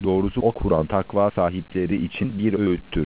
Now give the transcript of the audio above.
Doğrusu o Kur'an takva sahipleri için bir öğüttür.